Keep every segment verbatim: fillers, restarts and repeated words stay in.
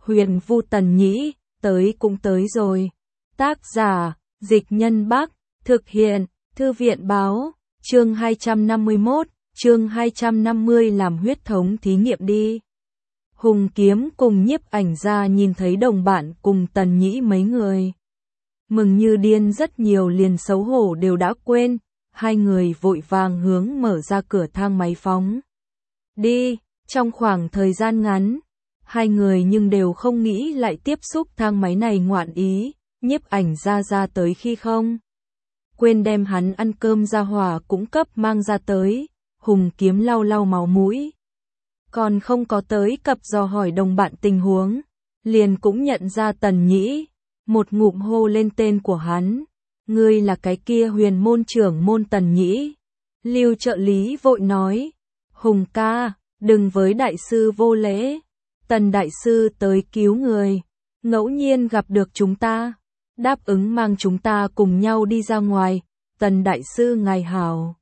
Huyền Vu Tần Nhĩ, tới cũng tới rồi. Tác giả, Dịch Nhân Bắc, thực hiện, Thư viện Báo, chương hai trăm năm mươi mốt, chương hai trăm năm mươi làm huyết thống thí nghiệm đi. Hùng Kiếm cùng Nhiếp Ảnh Gia nhìn thấy đồng bạn cùng Tần Nhĩ mấy người. Mừng như điên, rất nhiều liền xấu hổ đều đã quên, hai người vội vàng hướng mở ra cửa thang máy phóng đi. Trong khoảng thời gian ngắn, hai người nhưng đều không nghĩ lại tiếp xúc thang máy này ngoạn ý. Nhiếp Ảnh Gia ra tới khi không quên đem hắn ăn cơm ra hỏa cũng cấp mang ra tới. Hùng Kiếm lau lau máu mũi, còn không có tới cập dò hỏi đồng bạn tình huống, liền cũng nhận ra Tần Nhĩ, một ngụm hô lên tên của hắn. Ngươi là cái kia huyền môn trưởng môn Tần Nhĩ. Lưu trợ lý vội nói, Hùng ca, đừng với đại sư vô lễ. Tần đại sư tới cứu người, ngẫu nhiên gặp được chúng ta, đáp ứng mang chúng ta cùng nhau đi ra ngoài. Tần đại sư ngài hảo.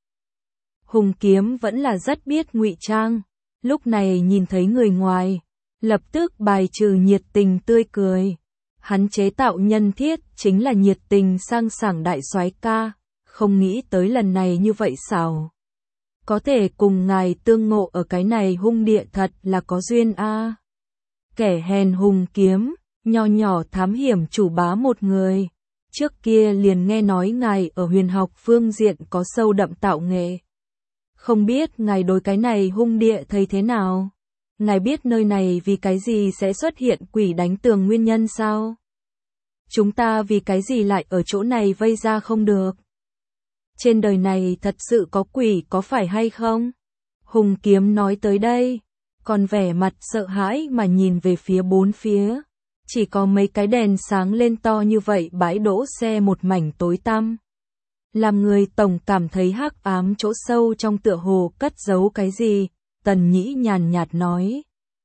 Hùng Kiếm vẫn là rất biết ngụy trang, lúc này nhìn thấy người ngoài, lập tức bài trừ nhiệt tình tươi cười. Hắn chế tạo nhân thiết chính là nhiệt tình sang sảng đại soái ca, không nghĩ tới lần này như vậy xảo. Có thể cùng ngài tương ngộ ở cái này hung địa thật là có duyên a. À. Kẻ hèn Hùng Kiếm, nho nhỏ thám hiểm chủ bá một người. Trước kia liền nghe nói ngài ở huyền học phương diện có sâu đậm tạo nghệ. Không biết ngài đối cái này hung địa thấy thế nào? Ngài biết nơi này vì cái gì sẽ xuất hiện quỷ đánh tường nguyên nhân sao? Chúng ta vì cái gì lại ở chỗ này vây ra không được? Trên đời này thật sự có quỷ có phải hay không? Hùng Kiếm nói tới đây, còn vẻ mặt sợ hãi mà nhìn về phía bốn phía. Chỉ có mấy cái đèn sáng lên to như vậy, bãi đỗ xe một mảnh tối tăm. Làm người tổng cảm thấy hắc ám chỗ sâu trong tựa hồ cất giấu cái gì. Tần Nhĩ nhàn nhạt nói,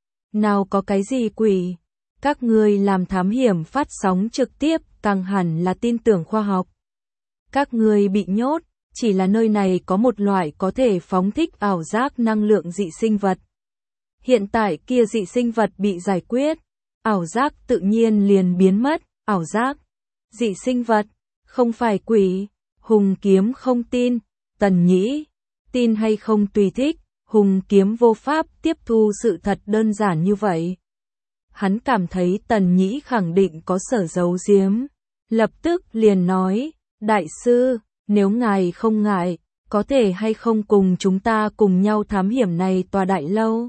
nào có cái gì quỷ, các ngươi làm thám hiểm phát sóng trực tiếp càng hẳn là tin tưởng khoa học. Các ngươi bị nhốt, chỉ là nơi này có một loại có thể phóng thích ảo giác năng lượng dị sinh vật. Hiện tại kia dị sinh vật bị giải quyết, ảo giác tự nhiên liền biến mất. Ảo giác, dị sinh vật, không phải quỷ. Hùng Kiếm không tin. Tần Nhĩ, tin hay không tùy thích. Hùng Kiếm vô pháp tiếp thu sự thật đơn giản như vậy. Hắn cảm thấy Tần Nhĩ khẳng định có sở giấu giếm, lập tức liền nói, đại sư, nếu ngài không ngại, có thể hay không cùng chúng ta cùng nhau thám hiểm này tòa đại lâu.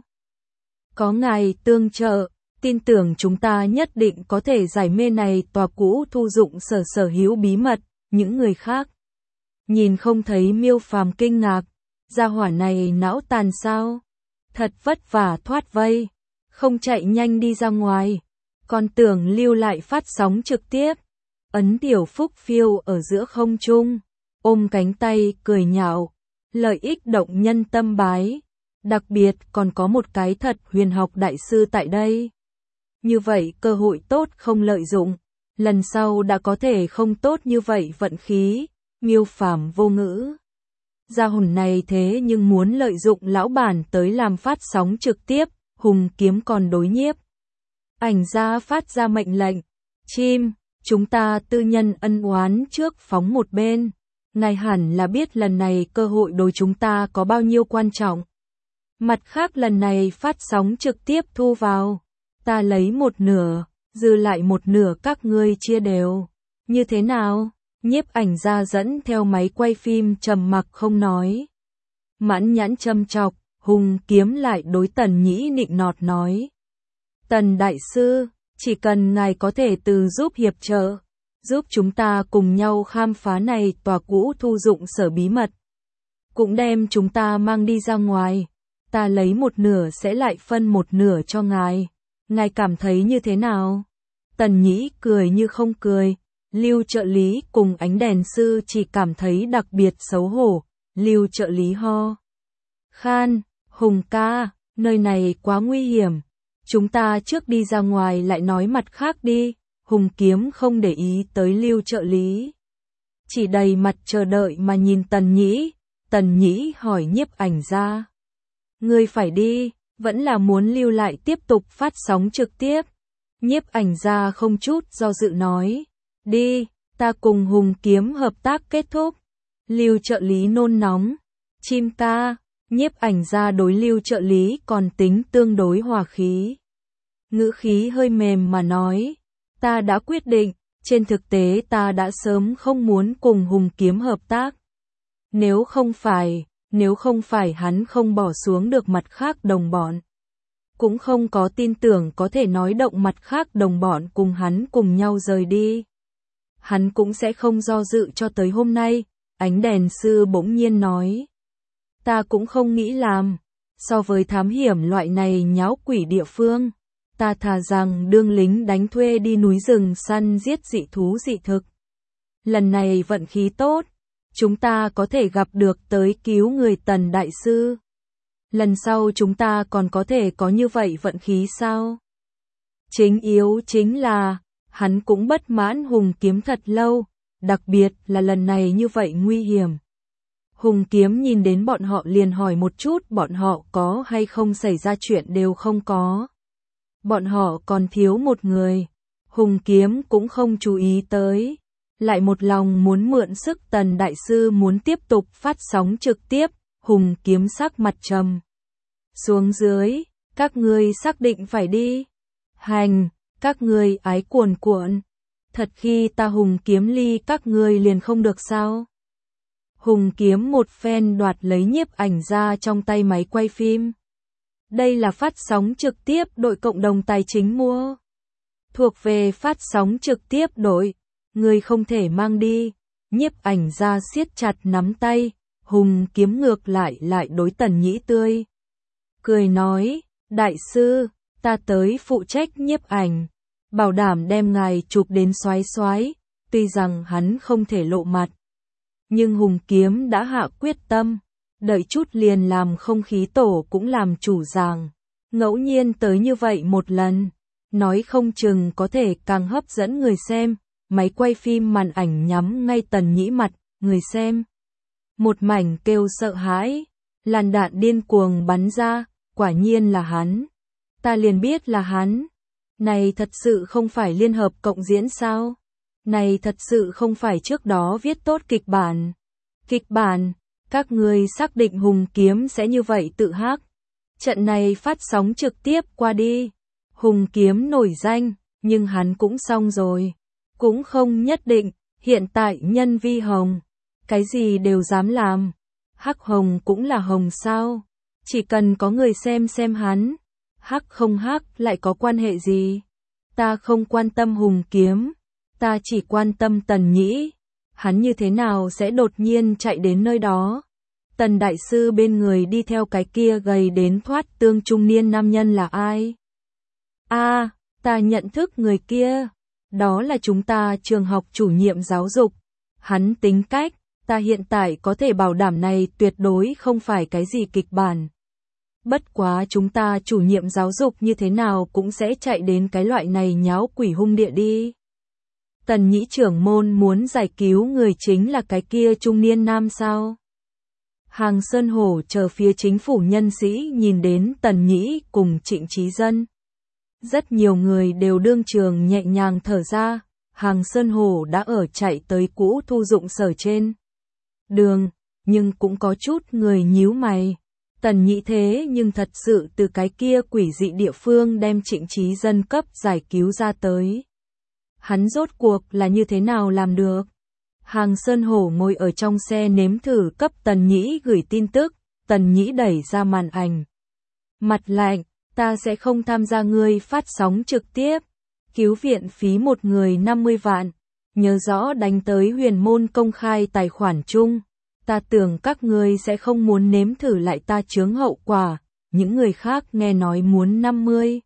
Có ngài tương trợ, tin tưởng chúng ta nhất định có thể giải mê này tòa cũ thu dụng sở sở hữu bí mật. Những người khác nhìn không thấy Miêu Phàm kinh ngạc, gia hỏa này não tàn sao? Thật vất vả thoát vây, không chạy nhanh đi ra ngoài, còn tưởng lưu lại phát sóng trực tiếp. Ấn Tiểu Phúc phiêu ở giữa không trung, ôm cánh tay cười nhạo, lợi ích động nhân tâm bái, đặc biệt còn có một cái thật huyền học đại sư tại đây. Như vậy cơ hội tốt không lợi dụng, lần sau đã có thể không tốt như vậy vận khí. Miêu Phàm vô ngữ. Gia hồn này thế nhưng muốn lợi dụng lão bản tới làm phát sóng trực tiếp. Hùng Kiếm còn đối Nhiếp Ảnh Gia phát ra mệnh lệnh, chim, chúng ta tư nhân ân oán trước phóng một bên. Ngài hẳn là biết lần này cơ hội đối chúng ta có bao nhiêu quan trọng. Mặt khác lần này phát sóng trực tiếp thu vào, ta lấy một nửa, dư lại một nửa các ngươi chia đều. Như thế nào? Nhiếp Ảnh Gia dẫn theo máy quay phim trầm mặc không nói. Mãn nhãn châm chọc, Hùng Kiếm lại đối Tần Nhĩ nịnh nọt nói. Tần đại sư, chỉ cần ngài có thể từ giúp hiệp trợ, giúp chúng ta cùng nhau khám phá này tòa cũ thu dụng sở bí mật. Cũng đem chúng ta mang đi ra ngoài, ta lấy một nửa sẽ lại phân một nửa cho ngài. Ngài cảm thấy như thế nào? Tần Nhĩ cười như không cười. Lưu trợ lý cùng ánh đèn sư chỉ cảm thấy đặc biệt xấu hổ. Lưu trợ lý ho khan, Hùng ca, nơi này quá nguy hiểm, chúng ta trước đi ra ngoài lại nói mặt khác đi. Hùng Kiếm không để ý tới Lưu trợ lý, chỉ đầy mặt chờ đợi mà nhìn Tần Nhĩ. Tần Nhĩ hỏi Nhiếp Ảnh Gia, ngươi phải đi, vẫn là muốn lưu lại tiếp tục phát sóng trực tiếp? Nhiếp ảnh gia không chút do dự nói, đi, ta cùng Hùng Kiếm hợp tác kết thúc. Lưu trợ lý nôn nóng, chim ca, nhiếp ảnh gia đối Lưu trợ lý còn tính tương đối hòa khí. Ngữ khí hơi mềm mà nói, ta đã quyết định, trên thực tế ta đã sớm không muốn cùng Hùng Kiếm hợp tác. Nếu không phải, nếu không phải hắn không bỏ xuống được mặt khác đồng bọn. Cũng không có tin tưởng có thể nói động mặt khác đồng bọn cùng hắn cùng nhau rời đi. Hắn cũng sẽ không do dự cho tới hôm nay, ánh đèn sư bỗng nhiên nói. Ta cũng không nghĩ làm, so với thám hiểm loại này nháo quỷ địa phương, ta thà rằng đương lính đánh thuê đi núi rừng săn giết dị thú dị thực. Lần này vận khí tốt, chúng ta có thể gặp được tới cứu người Tần đại sư. Lần sau chúng ta còn có thể có như vậy vận khí sao? Chính yếu chính là, hắn cũng bất mãn Hùng Kiếm thật lâu, đặc biệt là lần này như vậy nguy hiểm. Hùng Kiếm nhìn đến bọn họ liền hỏi một chút bọn họ có hay không xảy ra chuyện đều không có. Bọn họ còn thiếu một người, Hùng Kiếm cũng không chú ý tới. Lại một lòng muốn mượn sức Tần đại sư muốn tiếp tục phát sóng trực tiếp, Hùng Kiếm sắc mặt trầm. Xuống dưới, các ngươi xác định phải đi. Hành, các ngươi ái cuồn cuộn. Thật khi ta Hùng Kiếm ly các ngươi liền không được sao? Hùng Kiếm một phen đoạt lấy nhiếp ảnh ra trong tay máy quay phim. Đây là phát sóng trực tiếp đội cộng đồng tài chính mua. Thuộc về phát sóng trực tiếp đội, người không thể mang đi. Nhiếp ảnh ra siết chặt nắm tay, Hùng Kiếm ngược lại lại đối Tần Nhĩ tươi. Cười nói, đại sư, ta tới phụ trách nhiếp ảnh, bảo đảm đem ngài chụp đến xoái xoái, tuy rằng hắn không thể lộ mặt. Nhưng Hùng Kiếm đã hạ quyết tâm, đợi chút liền làm không khí tổ cũng làm chủ giảng. Ngẫu nhiên tới như vậy một lần, nói không chừng có thể càng hấp dẫn người xem, máy quay phim màn ảnh nhắm ngay Tần Nhĩ mặt, người xem. Một mảnh kêu sợ hãi, làn đạn điên cuồng bắn ra, quả nhiên là hắn. Ta liền biết là hắn. Này thật sự không phải liên hợp cộng diễn sao? Này thật sự không phải trước đó viết tốt kịch bản. Kịch bản, các người xác định Hùng Kiếm sẽ như vậy tự hắc. Trận này phát sóng trực tiếp qua đi. Hùng Kiếm nổi danh, nhưng hắn cũng xong rồi. Cũng không nhất định, hiện tại nhân vi hồng. Cái gì đều dám làm. Hắc hồng cũng là hồng sao? Chỉ cần có người xem xem hắn. Hắc không hắc lại có quan hệ gì? Ta không quan tâm Hùng Kiếm. Ta chỉ quan tâm Tần Nhĩ. Hắn như thế nào sẽ đột nhiên chạy đến nơi đó? Tần đại sư bên người đi theo cái kia gầy đến thoát tương trung niên nam nhân là ai? A, à, ta nhận thức người kia. Đó là chúng ta trường học chủ nhiệm giáo dục. Hắn tính cách, ta hiện tại có thể bảo đảm này tuyệt đối không phải cái gì kịch bản. Bất quá chúng ta chủ nhiệm giáo dục như thế nào cũng sẽ chạy đến cái loại này nháo quỷ hung địa đi. Tần Nhĩ trưởng môn muốn giải cứu người chính là cái kia trung niên nam sao? Hàng Sơn Hổ chờ phía chính phủ nhân sĩ nhìn đến Tần Nhĩ cùng Trịnh Chí Dân. Rất nhiều người đều đương trường nhẹ nhàng thở ra, Hàng Sơn Hổ đã ở chạy tới cũ thu dụng sở trên đường, nhưng cũng có chút người nhíu mày. Tần Nhĩ thế nhưng thật sự từ cái kia quỷ dị địa phương đem Trịnh Chí Dân cấp giải cứu ra tới. Hắn rốt cuộc là như thế nào làm được? Hàng Sơn Hổ ngồi ở trong xe nếm thử cấp Tần Nhĩ gửi tin tức, Tần Nhĩ đẩy ra màn ảnh. Mặt lạnh, ta sẽ không tham gia ngươi phát sóng trực tiếp. Cứu viện phí một người năm mươi vạn. Nhớ rõ đánh tới huyền môn công khai tài khoản chung. Ta tưởng các ngươi sẽ không muốn nếm thử lại ta chướng hậu quả. Những người khác nghe nói muốn năm mươi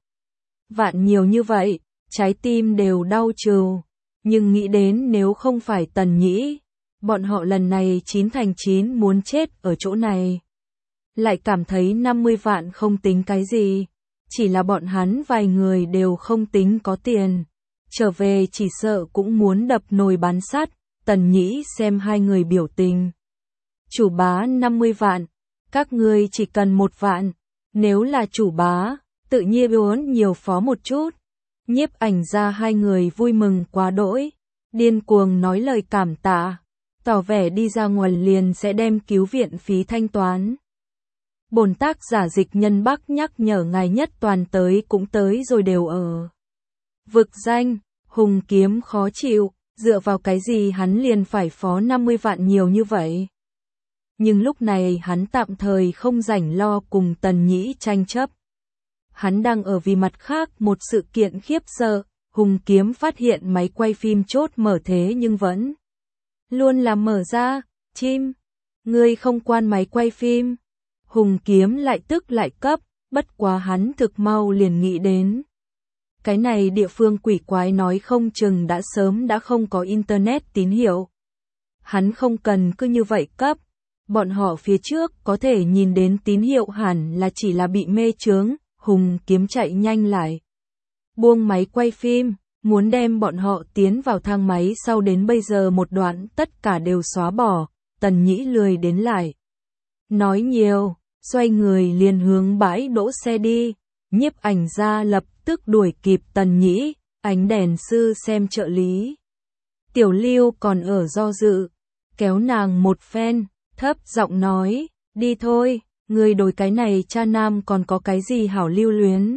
vạn nhiều như vậy, trái tim đều đau trừ. Nhưng nghĩ đến nếu không phải Tần Nhĩ, bọn họ lần này chín thành chín muốn chết ở chỗ này. Lại cảm thấy năm mươi vạn không tính cái gì, chỉ là bọn hắn vài người đều không tính có tiền. Trở về chỉ sợ cũng muốn đập nồi bán sắt. Tần Nhĩ xem hai người biểu tình. Chủ bá năm mươi vạn, các ngươi chỉ cần một vạn. Nếu là chủ bá, tự nhiên muốn nhiều phó một chút. Nhiếp ảnh gia hai người vui mừng quá đỗi, điên cuồng nói lời cảm tạ, tỏ vẻ đi ra ngoài liền sẽ đem cứu viện phí thanh toán. Bổn tác giả Dịch Nhân Bắc nhắc nhở ngài nhất toàn tới cũng tới rồi đều ở vực danh. Hùng Kiếm khó chịu, dựa vào cái gì hắn liền phải phó năm mươi vạn nhiều như vậy. Nhưng lúc này hắn tạm thời không rảnh lo cùng Tần Nhĩ tranh chấp. Hắn đang ở vì mặt khác một sự kiện khiếp sợ, Hùng Kiếm phát hiện máy quay phim chốt mở thế nhưng vẫn luôn là mở ra. Chim, ngươi không quan máy quay phim. Hùng Kiếm lại tức lại cấp, bất quá hắn thực mau liền nghĩ đến. Cái này địa phương quỷ quái nói không chừng đã sớm đã không có internet tín hiệu. Hắn không cần cứ như vậy cấp, bọn họ phía trước có thể nhìn đến tín hiệu hẳn là chỉ là bị mê chướng. Hùng Kiếm chạy nhanh lại, buông máy quay phim, muốn đem bọn họ tiến vào thang máy sau đến bây giờ một đoạn tất cả đều xóa bỏ. Tần Nhĩ lười đến lại nói nhiều, xoay người liền hướng bãi đỗ xe đi. Nhiếp ảnh gia lập tức đuổi kịp Tần Nhĩ, ánh đèn sư xem trợ lý. Tiểu Lưu còn ở do dự, kéo nàng một phen, thấp giọng nói, đi thôi, ngươi đối cái này cha nam còn có cái gì hảo lưu luyến.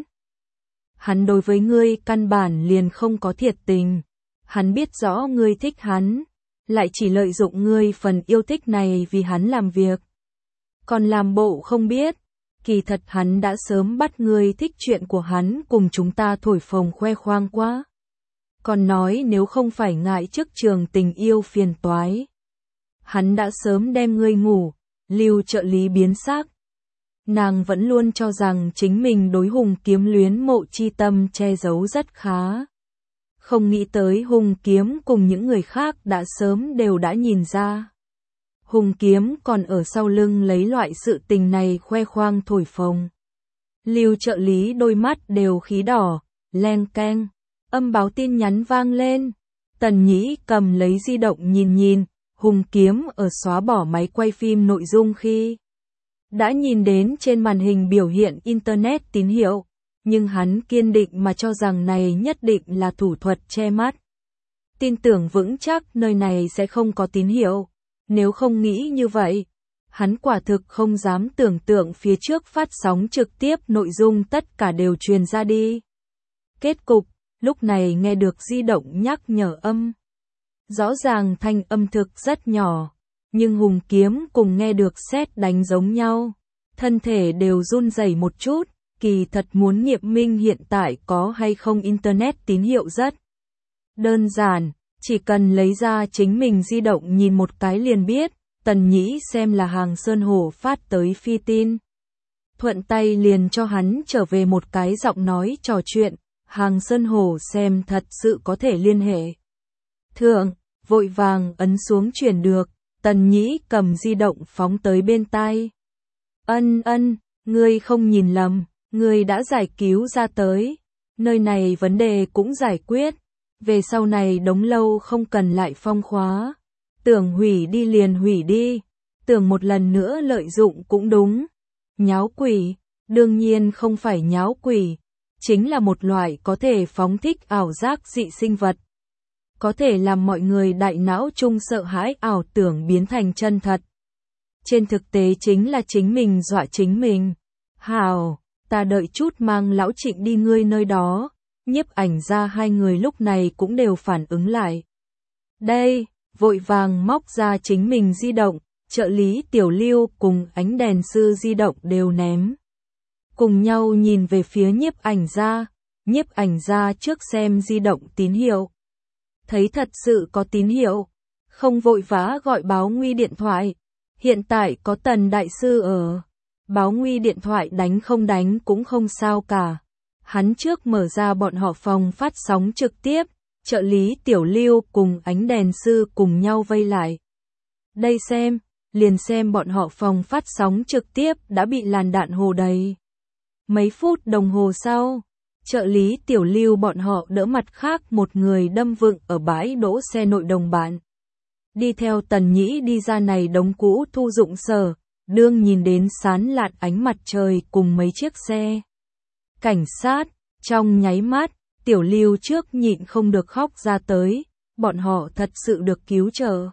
Hắn đối với ngươi căn bản liền không có thiệt tình, hắn biết rõ ngươi thích hắn, lại chỉ lợi dụng ngươi phần yêu thích này vì hắn làm việc. Còn làm bộ không biết, kỳ thật hắn đã sớm bắt ngươi thích chuyện của hắn cùng chúng ta thổi phồng khoe khoang quá. Còn nói nếu không phải ngại trước trường tình yêu phiền toái, hắn đã sớm đem ngươi ngủ. Lưu trợ lý biến sắc. Nàng vẫn luôn cho rằng chính mình đối Hùng Kiếm luyến mộ chi tâm che giấu rất khá. Không nghĩ tới Hùng Kiếm cùng những người khác đã sớm đều đã nhìn ra. Hùng Kiếm còn ở sau lưng lấy loại sự tình này khoe khoang thổi phồng. Lưu trợ lý đôi mắt đều khí đỏ, leng keng, âm báo tin nhắn vang lên. Tần Nhĩ cầm lấy di động nhìn nhìn, Hùng Kiếm ở xóa bỏ máy quay phim nội dung khi đã nhìn đến trên màn hình biểu hiện internet tín hiệu, nhưng hắn kiên định mà cho rằng này nhất định là thủ thuật che mắt. Tin tưởng vững chắc nơi này sẽ không có tín hiệu, nếu không nghĩ như vậy, hắn quả thực không dám tưởng tượng phía trước phát sóng trực tiếp nội dung tất cả đều truyền ra đi. Kết cục, lúc này nghe được di động nhắc nhở âm. Rõ ràng thanh âm thực rất nhỏ, nhưng Hùng Kiếm cùng nghe được sét đánh giống nhau, thân thể đều run rẩy một chút, kỳ thật muốn nghiệm minh hiện tại có hay không internet tín hiệu rất đơn giản, chỉ cần lấy ra chính mình di động nhìn một cái liền biết. Tần Nhĩ xem là Hàng Sơn Hổ phát tới phi tin, thuận tay liền cho hắn trở về một cái giọng nói trò chuyện. Hàng Sơn Hổ xem thật sự có thể liên hệ thượng, vội vàng ấn xuống chuyển được. Tần Nhĩ cầm di động phóng tới bên tai. Ân ân, ngươi không nhìn lầm, ngươi đã giải cứu ra tới. Nơi này vấn đề cũng giải quyết. Về sau này đống lâu không cần lại phong khóa. Tưởng hủy đi liền hủy đi. Tưởng một lần nữa lợi dụng cũng đúng. Nháo quỷ, đương nhiên không phải nháo quỷ. Chính là một loại có thể phóng thích ảo giác dị sinh vật. Có thể làm mọi người đại não chung sợ hãi ảo tưởng biến thành chân thật. Trên thực tế chính là chính mình dọa chính mình. Hào, ta đợi chút mang lão Trịnh đi ngươi nơi đó. Nhiếp ảnh ra hai người lúc này cũng đều phản ứng lại. Đây, vội vàng móc ra chính mình di động, trợ lý Tiểu Lưu cùng ánh đèn sư di động đều ném. Cùng nhau nhìn về phía nhiếp ảnh ra, nhiếp ảnh ra trước xem di động tín hiệu. Thấy thật sự có tín hiệu, không vội vã gọi báo nguy điện thoại. Hiện tại có Tần đại sư ở, báo nguy điện thoại đánh không đánh cũng không sao cả. Hắn trước mở ra bọn họ phòng phát sóng trực tiếp, trợ lý Tiểu Lưu cùng ánh đèn sư cùng nhau vây lại. Đây xem, liền xem bọn họ phòng phát sóng trực tiếp đã bị làn đạn hồ đầy. Mấy phút đồng hồ sau, trợ lý Tiểu Lưu bọn họ đỡ mặt khác một người đâm vựng ở bãi đỗ xe nội đồng bạn. Đi theo Tần Nhĩ đi ra này đống cũ thu dụng sở, đương nhìn đến sán lạn ánh mặt trời cùng mấy chiếc xe cảnh sát, trong nháy mắt, Tiểu Lưu trước nhịn không được khóc ra tới, bọn họ thật sự được cứu trợ.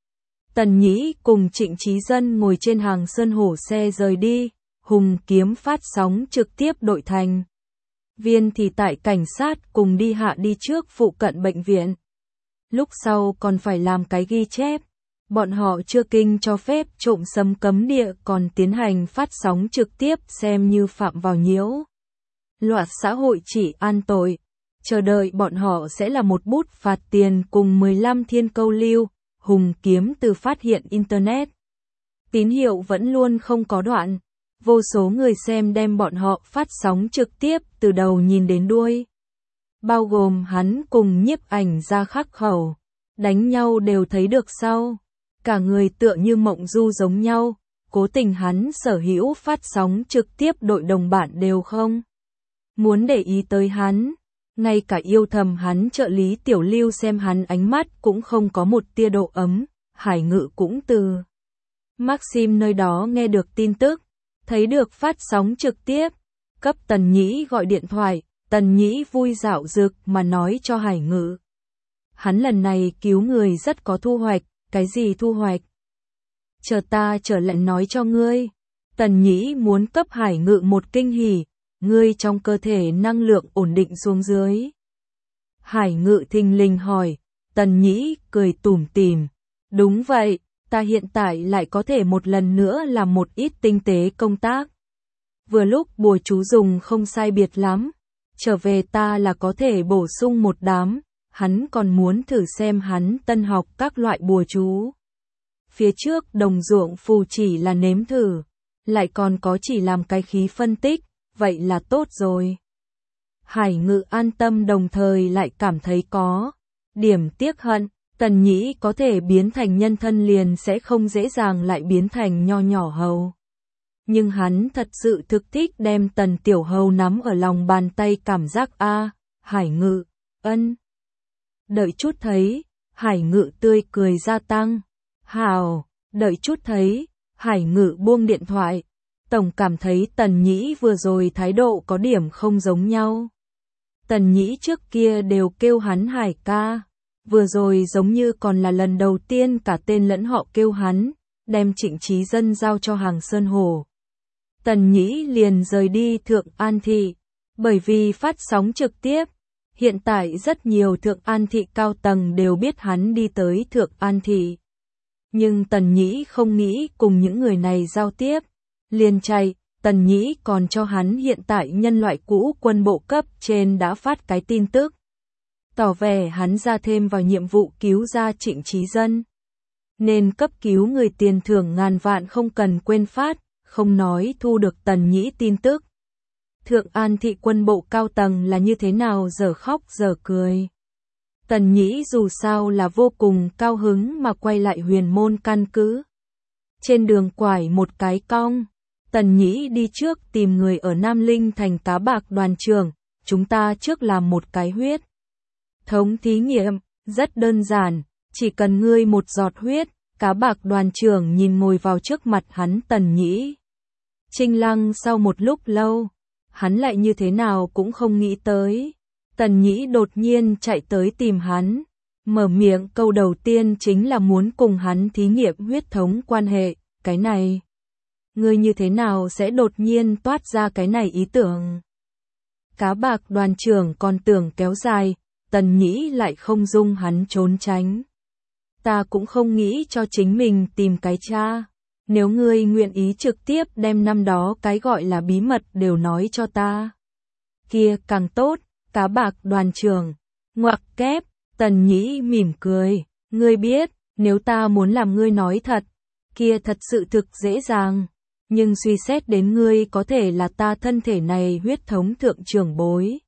Tần Nhĩ cùng Trịnh Chí Dân ngồi trên hàng sơn hổ xe rời đi, Hùng Kiếm phát sóng trực tiếp đội thành viên thì tại cảnh sát cùng đi hạ đi trước phụ cận bệnh viện. Lúc sau còn phải làm cái ghi chép, bọn họ chưa kinh cho phép trộm sấm cấm địa còn tiến hành phát sóng trực tiếp xem như phạm vào nhiễu loạn xã hội chỉ an tội. Chờ đợi bọn họ sẽ là một bút phạt tiền cùng mười lăm thiên câu lưu. Hùng Kiếm từ phát hiện Internet tín hiệu vẫn luôn không có đoạn. Vô số người xem đem bọn họ phát sóng trực tiếp từ đầu nhìn đến đuôi. Bao gồm hắn cùng nhiếp ảnh ra khắc khẩu. Đánh nhau đều thấy được sau. Cả người tựa như mộng du giống nhau. Cố tình hắn sở hữu phát sóng trực tiếp đội đồng bạn đều không muốn để ý tới hắn. Ngay cả yêu thầm hắn trợ lý Tiểu Lưu xem hắn ánh mắt cũng không có một tia độ ấm. Hải Ngự cũng từ Maxim nơi đó nghe được tin tức, thấy được phát sóng trực tiếp, cấp Tần Nhĩ gọi điện thoại. Tần Nhĩ vui dạo dực mà nói cho Hải Ngự. Hắn lần này cứu người rất có thu hoạch. Cái gì thu hoạch? Chờ ta trở lại nói cho ngươi. Tần Nhĩ muốn cấp Hải Ngự một kinh hỉ. Ngươi trong cơ thể năng lượng ổn định xuống dưới. Hải Ngự thình lình hỏi. Tần Nhĩ cười tủm tỉm. Đúng vậy, ta hiện tại lại có thể một lần nữa làm một ít tinh tế công tác. Vừa lúc bùa chú dùng không sai biệt lắm. Trở về ta là có thể bổ sung một đám. Hắn còn muốn thử xem hắn tân học các loại bùa chú. Phía trước đồng ruộng phù chỉ là nếm thử. Lại còn có chỉ làm cái khí phân tích. Vậy là tốt rồi. Hải Ngự an tâm đồng thời lại cảm thấy có điểm tiếc hận. Tần Nhĩ có thể biến thành nhân thân liền sẽ không dễ dàng lại biến thành nho nhỏ hầu. Nhưng hắn thật sự thực thích đem Tần Tiểu Hầu nắm ở lòng bàn tay cảm giác a. Hải Ngự, ân. Đợi chút thấy, Hải Ngự tươi cười gia tăng. Hào, đợi chút thấy, Hải Ngự buông điện thoại. Tổng cảm thấy Tần Nhĩ vừa rồi thái độ có điểm không giống nhau. Tần Nhĩ trước kia đều kêu hắn Hải ca. Vừa rồi giống như còn là lần đầu tiên cả tên lẫn họ kêu hắn, đem Trịnh Chí Dân giao cho hàng Sơn Hồ. Tần Nhĩ liền rời đi Thượng An Thị, bởi vì phát sóng trực tiếp. Hiện tại rất nhiều Thượng An Thị cao tầng đều biết hắn đi tới Thượng An Thị. Nhưng Tần Nhĩ không nghĩ cùng những người này giao tiếp. Liền chạy, Tần Nhĩ còn cho hắn hiện tại nhân loại cũ quân bộ cấp trên đã phát cái tin tức. Tỏ vẻ hắn ra thêm vào nhiệm vụ cứu ra Trịnh Chí Dân. Nên cấp cứu người tiền thưởng ngàn vạn không cần quên phát, không nói thu được Tần Nhĩ tin tức. Thượng An Thị quân bộ cao tầng là như thế nào giờ khóc giờ cười. Tần Nhĩ dù sao là vô cùng cao hứng mà quay lại huyền môn căn cứ. Trên đường quải một cái cong, Tần Nhĩ đi trước tìm người ở Nam Linh thành cá bạc đoàn trưởng, chúng ta trước làm một cái huyết thống thí nghiệm, rất đơn giản, chỉ cần ngươi một giọt huyết. Cá bạc đoàn trưởng nhìn ngồi vào trước mặt hắn Tần Nhĩ. Trinh Lăng sau một lúc lâu, hắn lại như thế nào cũng không nghĩ tới. Tần Nhĩ đột nhiên chạy tới tìm hắn, mở miệng câu đầu tiên chính là muốn cùng hắn thí nghiệm huyết thống quan hệ, cái này. Ngươi như thế nào sẽ đột nhiên toát ra cái này ý tưởng? Cá bạc đoàn trưởng còn tưởng kéo dài, Tần Nhĩ lại không dung hắn trốn tránh. Ta cũng không nghĩ cho chính mình tìm cái cha. Nếu ngươi nguyện ý trực tiếp đem năm đó cái gọi là bí mật đều nói cho ta. Kia càng tốt, cá bạc đoàn trưởng. Ngoặc kép, Tần Nhĩ mỉm cười. Ngươi biết, nếu ta muốn làm ngươi nói thật, kia thật sự thực dễ dàng. Nhưng suy xét đến ngươi có thể là ta thân thể này huyết thống thượng trưởng bối.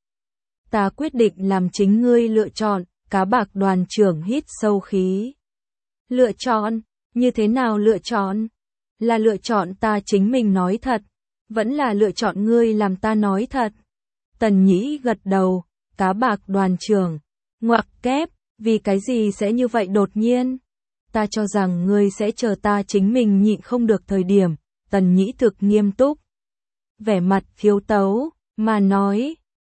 Ta quyết định làm chính ngươi lựa chọn, cá bạc đoàn trưởng hít sâu khí. Lựa chọn, như thế nào lựa chọn? Là lựa chọn ta chính mình nói thật, vẫn là lựa chọn ngươi làm ta nói thật. Tần Nhĩ gật đầu, cá bạc đoàn trưởng. Ngoặc kép, vì cái gì sẽ như vậy đột nhiên? Ta cho rằng ngươi sẽ chờ ta chính mình nhịn không được thời điểm. Tần Nhĩ thực nghiêm túc. Vẻ mặt phiêu tấu, mà nói,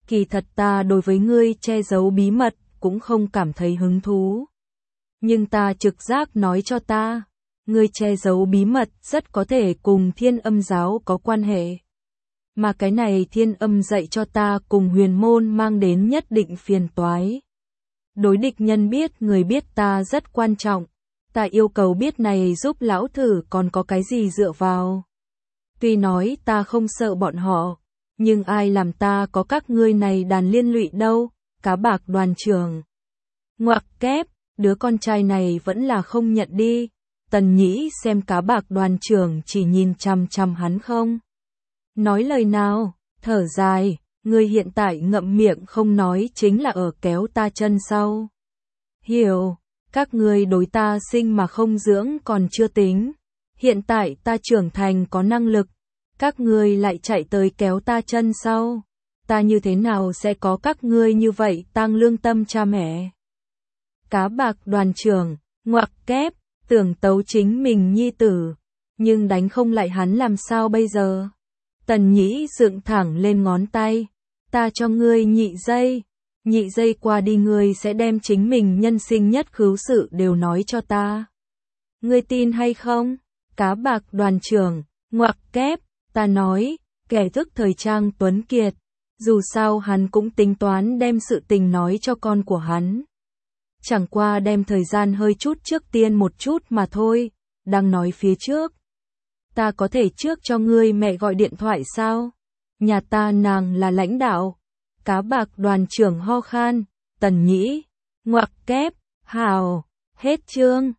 Kỳ thật ta đối với ngươi che giấu bí mật cũng không cảm thấy hứng thú. Nhưng ta trực giác nói cho ta, ngươi che giấu bí mật rất có thể cùng Thiên Âm giáo có quan hệ. Mà cái này Thiên Âm dạy cho ta cùng huyền môn mang đến nhất định phiền toái. Đối địch nhân biết người biết ta rất quan trọng. Ta yêu cầu biết này giúp lão thử còn có cái gì dựa vào. Tuy nói ta không sợ bọn họ, nhưng ai làm ta có các ngươi này đàn liên lụy đâu, Cá Bạc đoàn trưởng. Ngoặc kép, đứa con trai này vẫn là không nhận đi. Tần Nhĩ xem Cá Bạc đoàn trưởng chỉ nhìn chằm chằm hắn không nói lời nào, thở dài, ngươi hiện tại ngậm miệng không nói chính là ở kéo ta chân sau. Hiểu, các ngươi đối ta sinh mà không dưỡng còn chưa tính. Hiện tại ta trưởng thành có năng lực, các ngươi lại chạy tới kéo ta chân sau. Ta như thế nào sẽ có các ngươi như vậy tang lương tâm cha mẹ. Cá Bạc đoàn trưởng, ngoặc kép, tưởng tấu chính mình nhi tử, nhưng đánh không lại hắn làm sao bây giờ. Tần Nhĩ dựng thẳng lên ngón tay, ta cho ngươi nhị giây, nhị giây qua đi ngươi sẽ đem chính mình nhân sinh nhất khứu sự đều nói cho ta. Ngươi tin hay không? Cá Bạc đoàn trưởng, ngoặc kép, ta nói, kẻ thức thời trang tuấn kiệt, dù sao hắn cũng tính toán đem sự tình nói cho con của hắn. Chẳng qua đem thời gian hơi chút trước tiên một chút mà thôi, đang nói phía trước. Ta có thể trước cho ngươi mẹ gọi điện thoại sao? Nhà ta nàng là lãnh đạo. Cá Bạc đoàn trưởng ho khan, Tần Nhĩ, ngoặc kép, hào, hết chương.